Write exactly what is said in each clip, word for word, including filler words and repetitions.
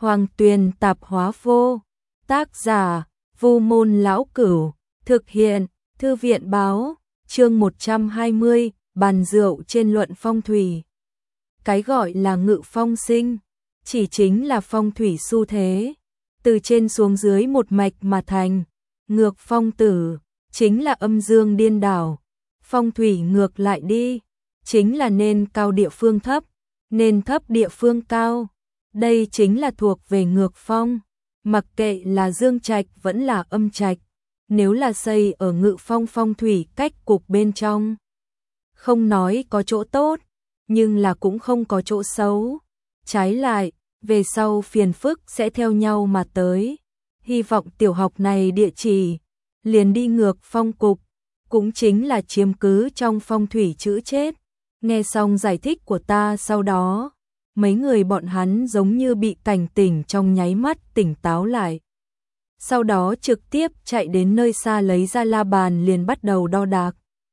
Hoàng Tuyền Tạp Hóa Vô. Tác giả: Vu Môn Lão Cửu. Thực hiện: Thư viện Báo. Chương một trăm hai mươi, bàn rượu trên luận phong thủy. Cái gọi là ngự phong sinh, chỉ chính là phong thủy xu thế, từ trên xuống dưới một mạch mà thành. Ngược phong tử, chính là âm dương điên đảo. Phong thủy ngược lại đi, chính là nên cao địa phương thấp, nên thấp địa phương cao. Đây chính là thuộc về ngược phong. Mặc kệ là dương trạch vẫn là âm trạch, nếu là xây ở ngự phong phong thủy cách cục bên trong, không nói có chỗ tốt, nhưng là cũng không có chỗ xấu. Trái lại, về sau phiền phức sẽ theo nhau mà tới. Hy vọng tiểu học này địa chỉ liền đi ngược phong cục, cũng chính là chiếm cứ trong phong thủy chữ chết. Nghe xong giải thích của ta sau đó, mấy người bọn hắn giống như bị cảnh tỉnh trong nháy mắt tỉnh táo lại. Sau đó trực tiếp chạy đến nơi xa lấy ra la bàn liền bắt đầu đo đạc.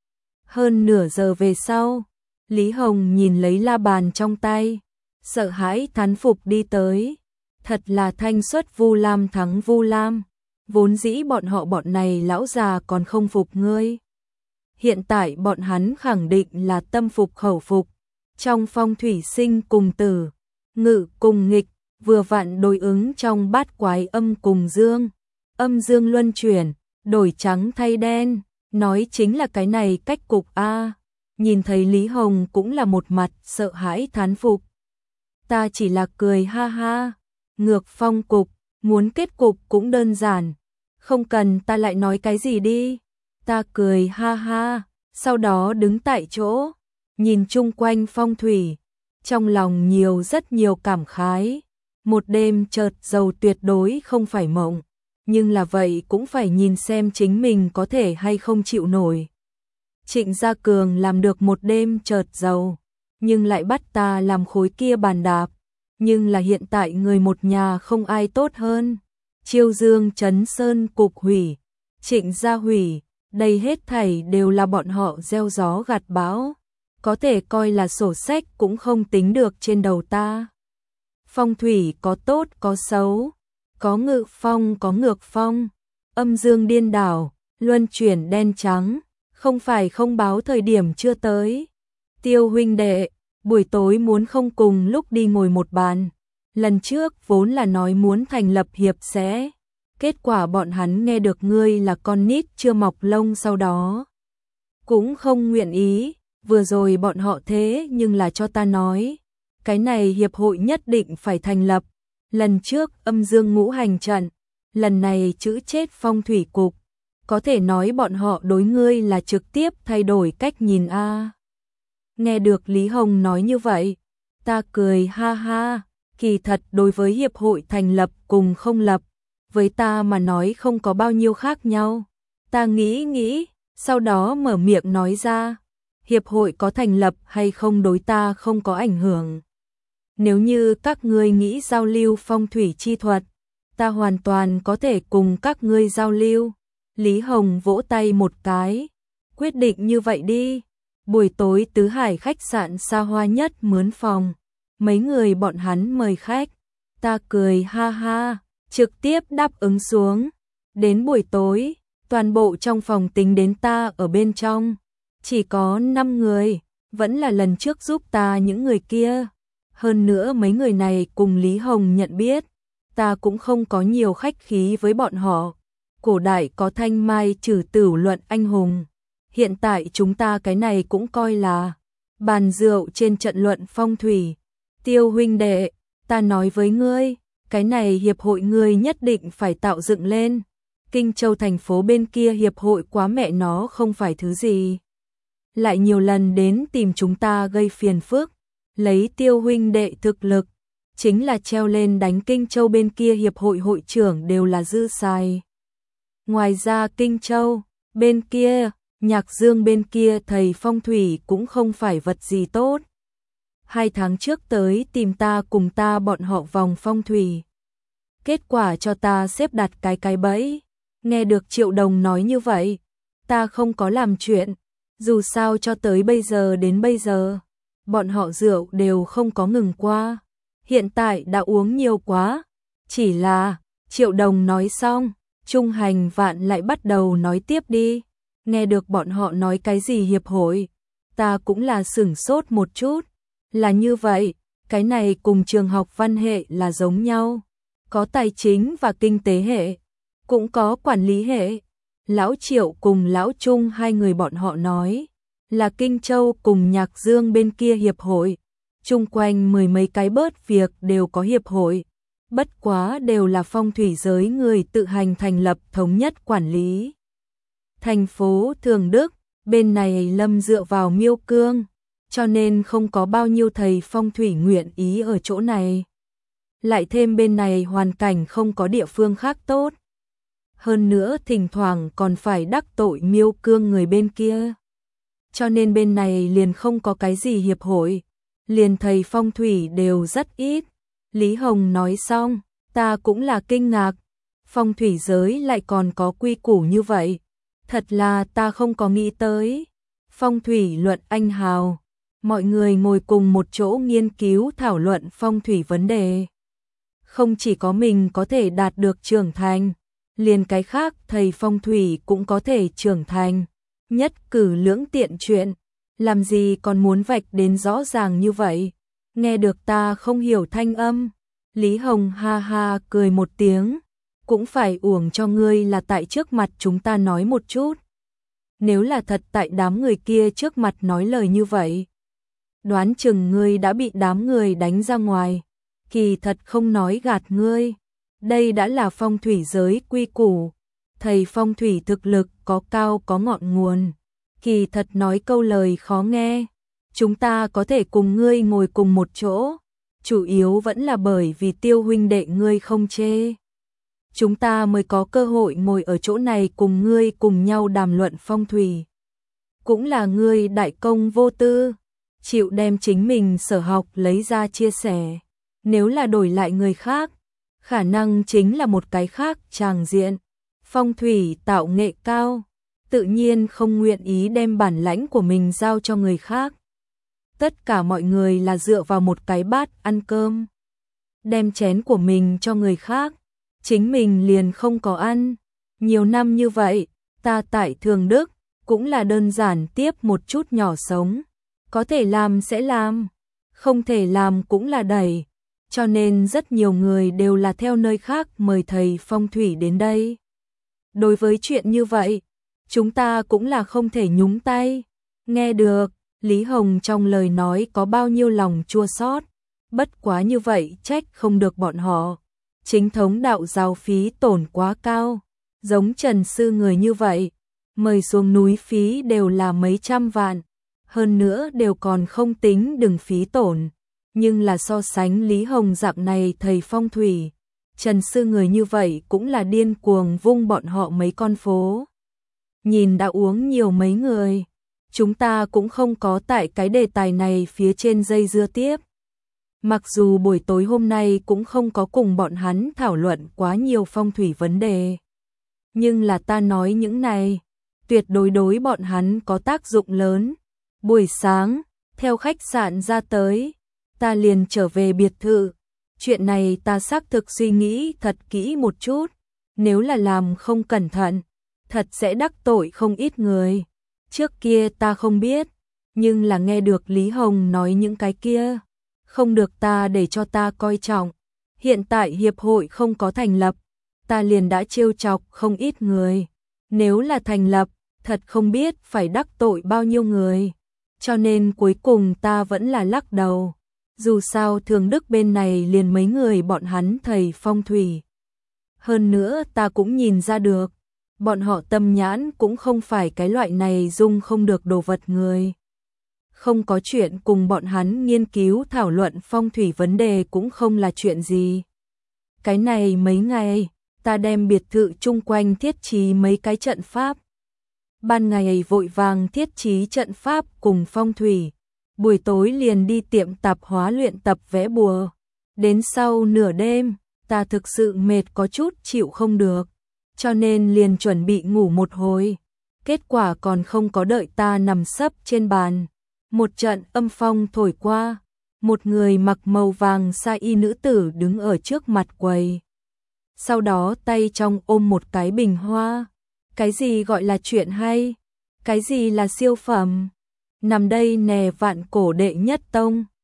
Hơn nửa giờ về sau, Lý Hồng nhìn lấy la bàn trong tay, sợ hãi thán phục đi tới. Thật là thanh xuất Vu Lam thắng Vu Lam, vốn dĩ bọn họ bọn này lão già còn không phục ngươi. Hiện tại bọn hắn khẳng định là tâm phục khẩu phục. Trong phong thủy sinh cùng tử, ngự cùng nghịch, vừa vặn đối ứng trong bát quái âm cùng dương. Âm dương luân chuyển, đổi trắng thay đen, nói chính là cái này cách cục a. Nhìn thấy Lý Hồng cũng là một mặt sợ hãi thán phục. Ta chỉ là cười ha ha, ngược phong cục, muốn kết cục cũng đơn giản, không cần ta lại nói cái gì đi. Ta cười ha ha, sau đó đứng tại chỗ, nhìn chung quanh phong thủy, trong lòng nhiều rất nhiều cảm khái. Một đêm chợt giàu tuyệt đối không phải mộng, nhưng là vậy cũng phải nhìn xem chính mình có thể hay không chịu nổi. Trịnh Gia Cường làm được một đêm chợt giàu, nhưng lại bắt ta làm khối kia bàn đạp, nhưng là hiện tại người một nhà không ai tốt hơn. Chiêu Dương Trấn Sơn cục hủy, Trịnh Gia hủy, đây hết thảy đều là bọn họ gieo gió gặt bão, có thể coi là sổ sách cũng không tính được trên đầu ta. Phong thủy có tốt có xấu, có ngự phong có ngược phong, âm dương điên đảo, luân chuyển đen trắng, không phải không báo thời điểm chưa tới. Tiêu huynh đệ, buổi tối muốn không cùng lúc đi ngồi một bàn. Lần trước vốn là nói muốn thành lập hiệp sẽ, kết quả bọn hắn nghe được ngươi là con nít chưa mọc lông sau đó cũng không nguyện ý. Vừa rồi bọn họ thế nhưng là cho ta nói, cái này hiệp hội nhất định phải thành lập. Lần trước âm dương ngũ hành trận, lần này chữ chết phong thủy cục, có thể nói bọn họ đối ngươi là trực tiếp thay đổi cách nhìn a. Nghe được Lý Hồng nói như vậy, ta cười ha ha, kỳ thật đối với hiệp hội thành lập cùng không lập, với ta mà nói không có bao nhiêu khác nhau. Ta nghĩ nghĩ, sau đó mở miệng nói ra, hiệp hội có thành lập hay không đối ta không có ảnh hưởng. Nếu như các ngươi nghĩ giao lưu phong thủy chi thuật, ta hoàn toàn có thể cùng các ngươi giao lưu. Lý Hồng vỗ tay một cái, quyết định như vậy đi. Buổi tối Tứ Hải khách sạn xa hoa nhất mướn phòng, mấy người bọn hắn mời khách, ta cười ha ha, trực tiếp đáp ứng xuống. Đến buổi tối, toàn bộ trong phòng tính đến ta ở bên trong, chỉ có năm người, vẫn là lần trước giúp ta những người kia. Hơn nữa mấy người này cùng Lý Hồng nhận biết, ta cũng không có nhiều khách khí với bọn họ. Cổ đại có thanh mai trừ tửu luận anh hùng, hiện tại chúng ta cái này cũng coi là bàn rượu trên trận luận phong thủy. Tiêu huynh đệ, ta nói với ngươi, cái này hiệp hội ngươi nhất định phải tạo dựng lên. Kinh Châu thành phố bên kia hiệp hội quá mẹ nó không phải thứ gì, lại nhiều lần đến tìm chúng ta gây phiền phức. Lấy Tiêu huynh đệ thực lực, chính là treo lên đánh Kinh Châu bên kia hiệp hội hội trưởng đều là dư xài. Ngoài ra Kinh Châu bên kia, Nhạc Dương bên kia thầy phong thủy cũng không phải vật gì tốt. Hai tháng trước tới tìm ta cùng ta bọn họ vòng phong thủy, kết quả cho ta xếp đặt cái cái bẫy. Nghe được Triệu Đồng nói như vậy, ta không có làm chuyện. Dù sao cho tới bây giờ đến bây giờ, bọn họ rượu đều không có ngừng qua. Hiện tại đã uống nhiều quá, Chỉ là, Triệu Đồng nói xong, Trung Hành Vạn lại bắt đầu nói tiếp đi. Nghe được bọn họ nói cái gì hiệp hội, ta cũng là sửng sốt một chút. Là như vậy, cái này cùng trường học văn hệ là giống nhau. Có tài chính và kinh tế hệ, cũng có quản lý hệ. Lão Triệu cùng Lão Trung hai người bọn họ nói, là Kinh Châu cùng Nhạc Dương bên kia hiệp hội. Chung quanh mười mấy cái bớt việc đều có hiệp hội. Bất quá đều là phong thủy giới người tự hành thành lập thống nhất quản lý. Thành phố Thường Đức, bên này lâm dựa vào Miêu Cương, cho nên không có bao nhiêu thầy phong thủy nguyện ý ở chỗ này. Lại thêm bên này hoàn cảnh không có địa phương khác tốt. Hơn nữa thỉnh thoảng còn phải đắc tội Miêu Cương người bên kia. Cho nên bên này liền không có cái gì hiệp hội, liền thầy phong thủy đều rất ít. Lý Hồng nói xong, ta cũng là kinh ngạc, phong thủy giới lại còn có quy củ như vậy. Thật là ta không có nghĩ tới. Phong thủy luận anh hào, mọi người ngồi cùng một chỗ nghiên cứu thảo luận phong thủy vấn đề. Không chỉ có mình có thể đạt được trưởng thành, liền cái khác thầy phong thủy cũng có thể trưởng thành. Nhất cử lưỡng tiện chuyện, làm gì còn muốn vạch đến rõ ràng như vậy. Nghe được ta không hiểu thanh âm, Lý Hồng ha ha cười một tiếng, cũng phải uổng cho ngươi là tại trước mặt chúng ta nói một chút. Nếu là thật tại đám người kia trước mặt nói lời như vậy, đoán chừng ngươi đã bị đám người đánh ra ngoài. Kỳ thật không nói gạt ngươi, đây đã là phong thủy giới quy củ. Thầy phong thủy thực lực có cao có ngọn nguồn. Kỳ thật nói câu lời khó nghe, chúng ta có thể cùng ngươi ngồi cùng một chỗ, chủ yếu vẫn là bởi vì Tiêu huynh đệ ngươi không chê. Chúng ta mới có cơ hội ngồi ở chỗ này cùng ngươi cùng nhau đàm luận phong thủy. Cũng là ngươi đại công vô tư, chịu đem chính mình sở học lấy ra chia sẻ. Nếu là đổi lại người khác, khả năng chính là một cái khác tràng diện. Phong thủy tạo nghệ cao, tự nhiên không nguyện ý đem bản lãnh của mình giao cho người khác. Tất cả mọi người là dựa vào một cái bát ăn cơm. Đem chén của mình cho người khác, chính mình liền không có ăn. Nhiều năm như vậy, ta tại Thường Đức, cũng là đơn giản tiếp một chút nhỏ sống. Có thể làm sẽ làm, không thể làm cũng là đẩy. Cho nên rất nhiều người đều là theo nơi khác mời thầy phong thủy đến đây. Đối với chuyện như vậy, chúng ta cũng là không thể nhúng tay. Nghe được, Lý Hồng trong lời nói có bao nhiêu lòng chua xót. Bất quá như vậy trách không được bọn họ. Chính thống đạo giáo phí tổn quá cao. Giống Trần Sư người như vậy, mời xuống núi phí đều là mấy trăm vạn. Hơn nữa đều còn không tính đừng phí tổn. Nhưng là so sánh Lý Hồng dạng này thầy phong thủy, Trần Sư người như vậy cũng là điên cuồng vung bọn họ mấy con phố. Nhìn đã uống nhiều mấy người, chúng ta cũng không có tại cái đề tài này phía trên dây dưa tiếp. Mặc dù buổi tối hôm nay cũng không có cùng bọn hắn thảo luận quá nhiều phong thủy vấn đề. Nhưng là ta nói những này, tuyệt đối đối bọn hắn có tác dụng lớn. Buổi sáng, theo khách sạn ra tới, ta liền trở về biệt thự. Chuyện này ta xác thực suy nghĩ thật kỹ một chút. Nếu là làm không cẩn thận, thật sẽ đắc tội không ít người. Trước kia ta không biết, nhưng là nghe được Lý Hồng nói những cái kia, không được ta để cho ta coi trọng. Hiện tại hiệp hội không có thành lập, ta liền đã trêu chọc không ít người. Nếu là thành lập, thật không biết phải đắc tội bao nhiêu người. Cho nên cuối cùng ta vẫn là lắc đầu. Dù sao Thường Đức bên này liền mấy người bọn hắn thầy phong thủy. Hơn nữa ta cũng nhìn ra được, bọn họ tâm nhãn cũng không phải cái loại này dung không được đồ vật người. Không có chuyện cùng bọn hắn nghiên cứu thảo luận phong thủy vấn đề cũng không là chuyện gì. Cái này mấy ngày, ta đem biệt thự chung quanh thiết trí mấy cái trận pháp. Ban ngày vội vàng thiết trí trận pháp cùng phong thủy. Buổi tối liền đi tiệm tạp hóa luyện tập vẽ bùa. Đến sau nửa đêm, ta thực sự mệt có chút chịu không được. Cho nên liền chuẩn bị ngủ một hồi. Kết quả còn không có đợi ta nằm sấp trên bàn. Một trận âm phong thổi qua. Một người mặc màu vàng sa y nữ tử đứng ở trước mặt quầy. sau đó tay trong ôm một cái bình hoa. Cái gì gọi là chuyện hay? Cái gì là siêu phẩm? Nằm đây nè vạn cổ đệ nhất tông.